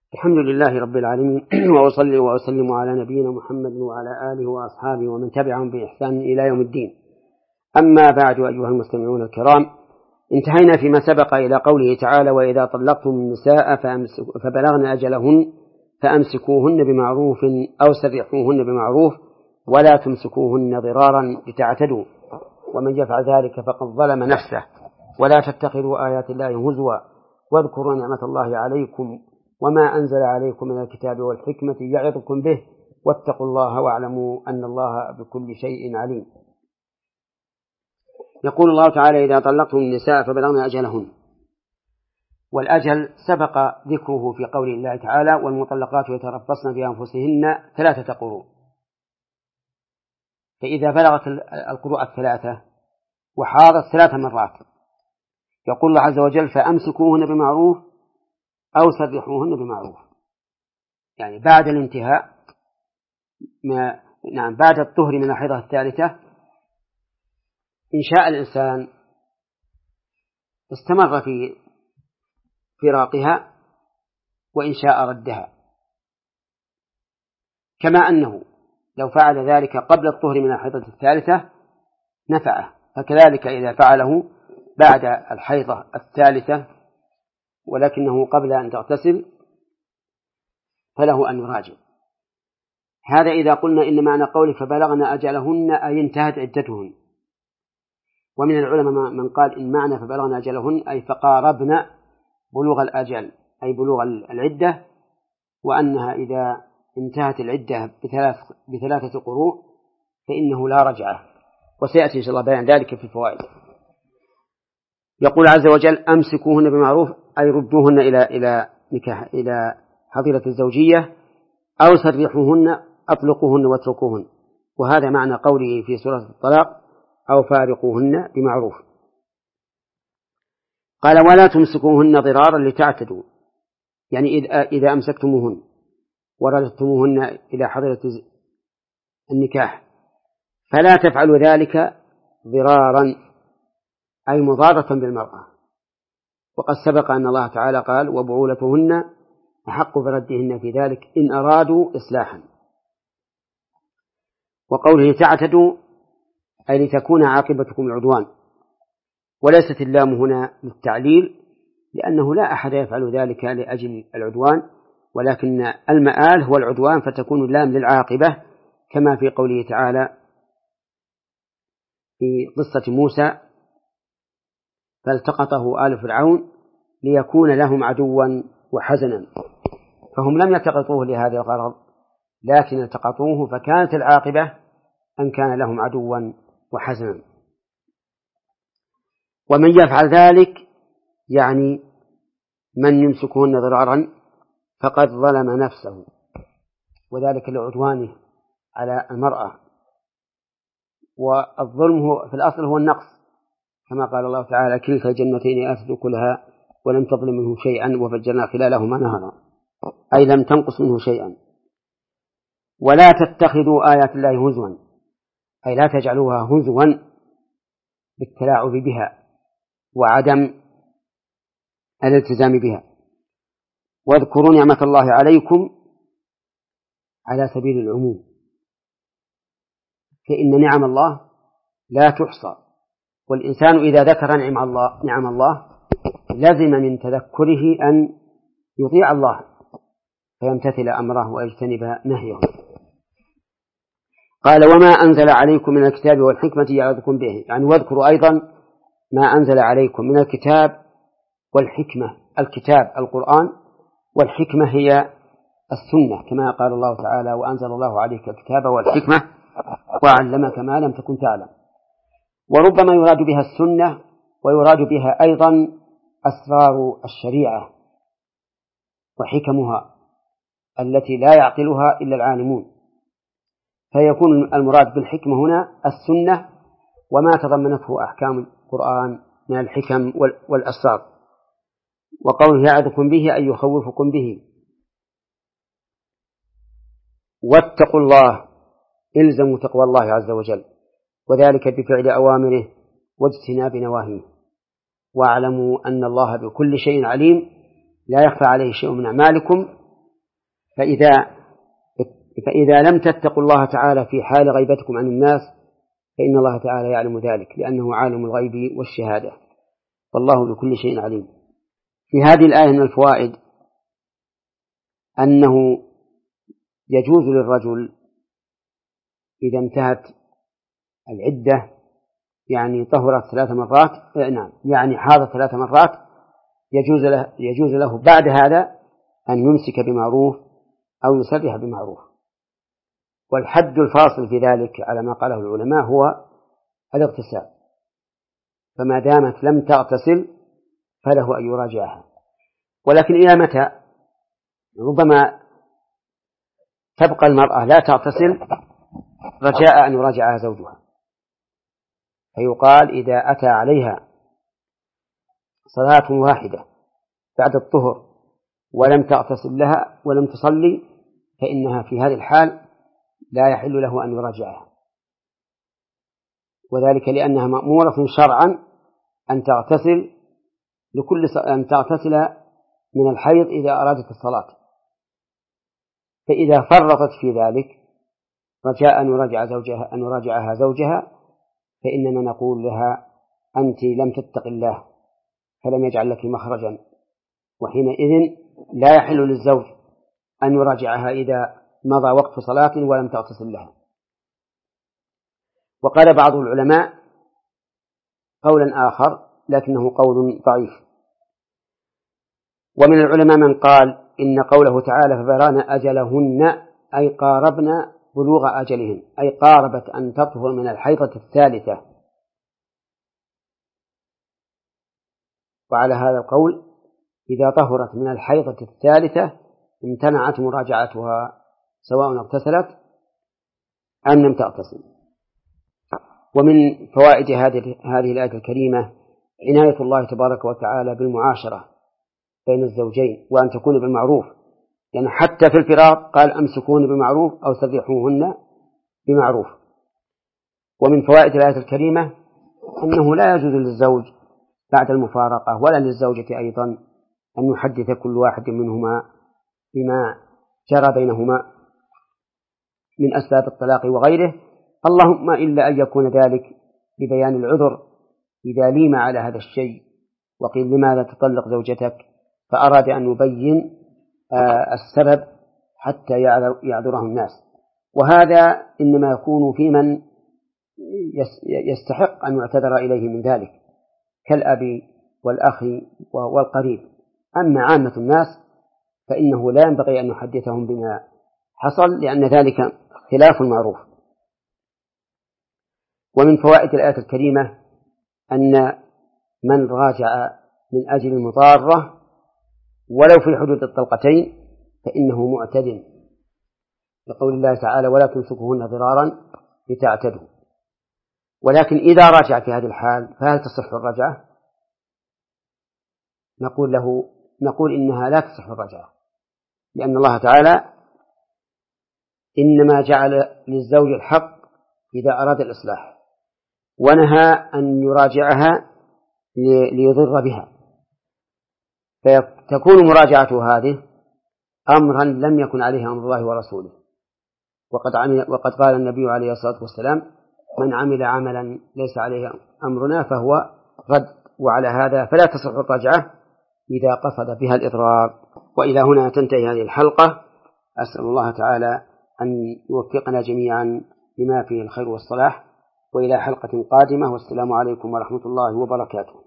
الحمد لله رب العالمين وأصلي وأسلم على نبينا محمد وعلى آله وأصحابه ومن تبعهم بإحسان إلى يوم الدين. أما بعد أيها المستمعون الكرام، انتهينا فيما سبق إلى قوله تعالى: وإذا طلقتم النساء فبلغن أجلهن فأمسكوهن بمعروف أو سرحوهن بمعروف ولا تمسكوهن ضرارا لتعتدوا ومن يفعل ذلك فقد ظلم نفسه ولا تتخذوا آيات الله هزوا واذكروا نعمة الله عليكم وما أنزل عليكم من الكتاب والحكمة يعظكم به واتقوا الله واعلموا أن الله بكل شيء عليم. يقول الله تعالى: إذا طلقتم النساء فبلغن أجلهن. والأجل سبق ذكره في قول الله تعالى: والمطلقات يتربصن بأنفسهن 3 قروء. فإذا بلغت القروء 3 وحاضت 3 مرات يقول الله عز وجل: فأمسكوهن بمعروف أو سرحوهن بمعروف، يعني بعد الانتهاء بعد الطهر من الحيضة الثالثة إن شاء الإنسان استمر في فراقها وإن شاء ردها، كما أنه لو فعل ذلك قبل الطهر من الحيضة الثالثة نفعه، فكذلك إذا فعله بعد الحيضة الثالثة ولكنه قبل أن تغتسل فله أن يراجع. هذا إذا قلنا إن معنى قوله فبلغن أجلهن أي انتهت عدتهن. ومن العلماء من قال إن معنى فبلغن أجلهن أي فقاربن بلوغ الأجل أي بلوغ العدة، وأنها إذا انتهت العدة ب3 قروء فإنه لا رجعة، وسيأتي إن شاء الله بيان ذلك في الفوائد. يقول عز وجل: أمسكوهن بمعروف أي ردوهن إلى حظيرة الزوجية أو سرحوهن أطلقوهن واتركوهن، وهذا معنى قوله في سورة الطلاق: أو فارقوهن بمعروف. قال: ولا تمسكوهن ضرارا لتعتدوا، يعني إذا أمسكتموهن ورددتموهن إلى حظيرة النكاح فلا تفعلوا ذلك ضرارا أي مضارة بالمرأة. وقد سبق أن الله تعالى قال: وبعولتهن أحق بردهن في ذلك إن أرادوا إصلاحا. وقوله تعتدوا أي لتكون عاقبتكم العدوان، وليست اللام هنا للتعليل لأنه لا أحد يفعل ذلك لأجل العدوان، ولكن المآل هو العدوان فتكون اللام للعاقبة، كما في قوله تعالى في قصة موسى: فالتقطه آل فرعون ليكون لهم عدوا وحزنا. فهم لم يلتقطوه لهذا الغرض لكن التقطوه فكانت العاقبة أن كان لهم عدوا وحزنا. ومن يفعل ذلك يعني من يمسكهن ضرارا فقد ظلم نفسه، وذلك لعدوانه على المرأة. والظلم هو في الأصل هو النقص، كما قال الله تعالى: كلتا الجنتين آتت أكلها ولم تظلم منه شيئا وفجرنا خلالهما نهرا، أي لم تنقص منه شيئا. ولا تتخذوا آيات الله هزوا أي لا تجعلوها هزوا بالتلاعب بها وعدم الالتزام بها. واذكروا نعمة الله عليكم على سبيل العموم، فإن نعم الله لا تحصى، والإنسان إذا ذكر نعم الله لزم من تذكره أن يطيع الله فيمتثل أمره ويجتنب نهيه. قال: وما أنزل عليكم من الكتاب والحكمة يعظكم به، يعني واذكروا أيضا ما أنزل عليكم من الكتاب والحكمة. الكتاب القرآن، والحكمة هي السنة، كما قال الله تعالى: وأنزل الله عليك الكتاب والحكمة وعلمك ما لم تكن تعلم. وربما يراد بها السنة ويراد بها أيضا أسرار الشريعة وحكمها التي لا يعقلها إلا العالمون، فيكون المراد بالحكمة هنا السنة وما تضمنته أحكام القرآن من الحكم والأسرار. وقوله يعظكم به أي يخوفكم به. واتقوا الله إلزموا تقوى الله عز وجل، وذلك بفعل أوامره واجتناب نواهيه. واعلموا أن الله بكل شيء عليم لا يخفى عليه شيء من أعمالكم فإذا فإذا لم تتقوا الله تعالى في حال غيبتكم عن الناس فإن الله تعالى يعلم ذلك، لأنه عالم الغيب والشهادة، والله بكل شيء عليم. في هذه الآية من الفوائد أنه يجوز للرجل إذا انتهت العدة، يعني طهرت 3 مرات، يعني حاضت 3 مرات، يجوز له بعد هذا أن يمسك بمعروف أو يسرح بمعروف. والحد الفاصل في ذلك على ما قاله العلماء هو الاغتسال، فما دامت لم تغتسل فله أن يراجعها. ولكن إلى متى؟ ربما تبقى المرأة لا تغتسل رجاء أن يراجعها زوجها، فيقال إذا أتى عليها صلاة واحدة بعد الطهر ولم تغتسل لها ولم تصلي فإنها في هذه الحال لا يحل له أن يراجعها، وذلك لأنها مأمورة شرعا أن تغتسل من الحيض إذا أرادت الصلاة. فإذا فرطت في ذلك رجاء أن يراجعها زوجها، فإننا نقول لها أنت لم تتق الله فلم يجعل لك مخرجا، وحينئذ لا يحل للزوج أن يراجعها إذا مضى وقت صلاة ولم تغتسل لها. وقال بعض العلماء قولا آخر لكنه قول ضعيف، ومن العلماء من قال إن قوله تعالى فبلغن أجلهن أي قاربن بلوغ أجلهن، أي قاربت أن تطهر من الحيضة الثالثة. وعلى هذا القول إذا طهرت من الحيضة الثالثة امتنعت مراجعتها سواء اغتسلت أم لم تغتسل. ومن فوائد هذه الآية الكريمة عناية الله تبارك وتعالى بالمعاشرة بين الزوجين، وأن تكون بالمعروف، يعني حتى في الفراق قال أمسكون بمعروف أو سرحوهن بمعروف. ومن فوائد الآية الكريمة أنه لا يجوز للزوج بعد المفارقة ولا للزوجة أيضا أن يحدث كل واحد منهما بما جرى بينهما من أسباب الطلاق وغيره، اللهم إلا أن يكون ذلك لبيان العذر إذا ليم على هذا الشيء وقيل لماذا تطلق زوجتك، فأراد أن يبين السبب حتى يعذره الناس. وهذا إنما يكون في من يستحق أن يعتذر إليه من ذلك كالأب والأخ والقريب. أما عامة الناس فإنه لا ينبغي أن يحدثهم بما حصل، لأن ذلك خلاف المعروف. ومن فوائد الآية الكريمة أن من راجع من أجل المضارة ولو في حدود الطلقتين فإنه معتد، لقول الله تعالى ولا تمسكوهن ضرارا لتعتدوا. ولكن إذا راجع في هذه الحال فهل تصح الرجعة؟ نقول إنها لا تصح الرجعة، لأن الله تعالى إنما جعل للزوج الحق إذا أراد الإصلاح، ونهى أن يراجعها ليضر بها، فتكون مراجعة هذه أمرا لم يكن عليه أمر الله ورسوله. وقد قال النبي عليه الصلاة والسلام من عمل عملا ليس عليه أمرنا فهو رد. وعلى هذا فلا تصح الرجعة إذا قصد بها الإضرار. وإلى هنا تنتهي هذه الحلقة. أسأل الله تعالى أن يوفقنا جميعا لما فيه الخير والصلاح، وإلى حلقة قادمة، والسلام عليكم ورحمة الله وبركاته.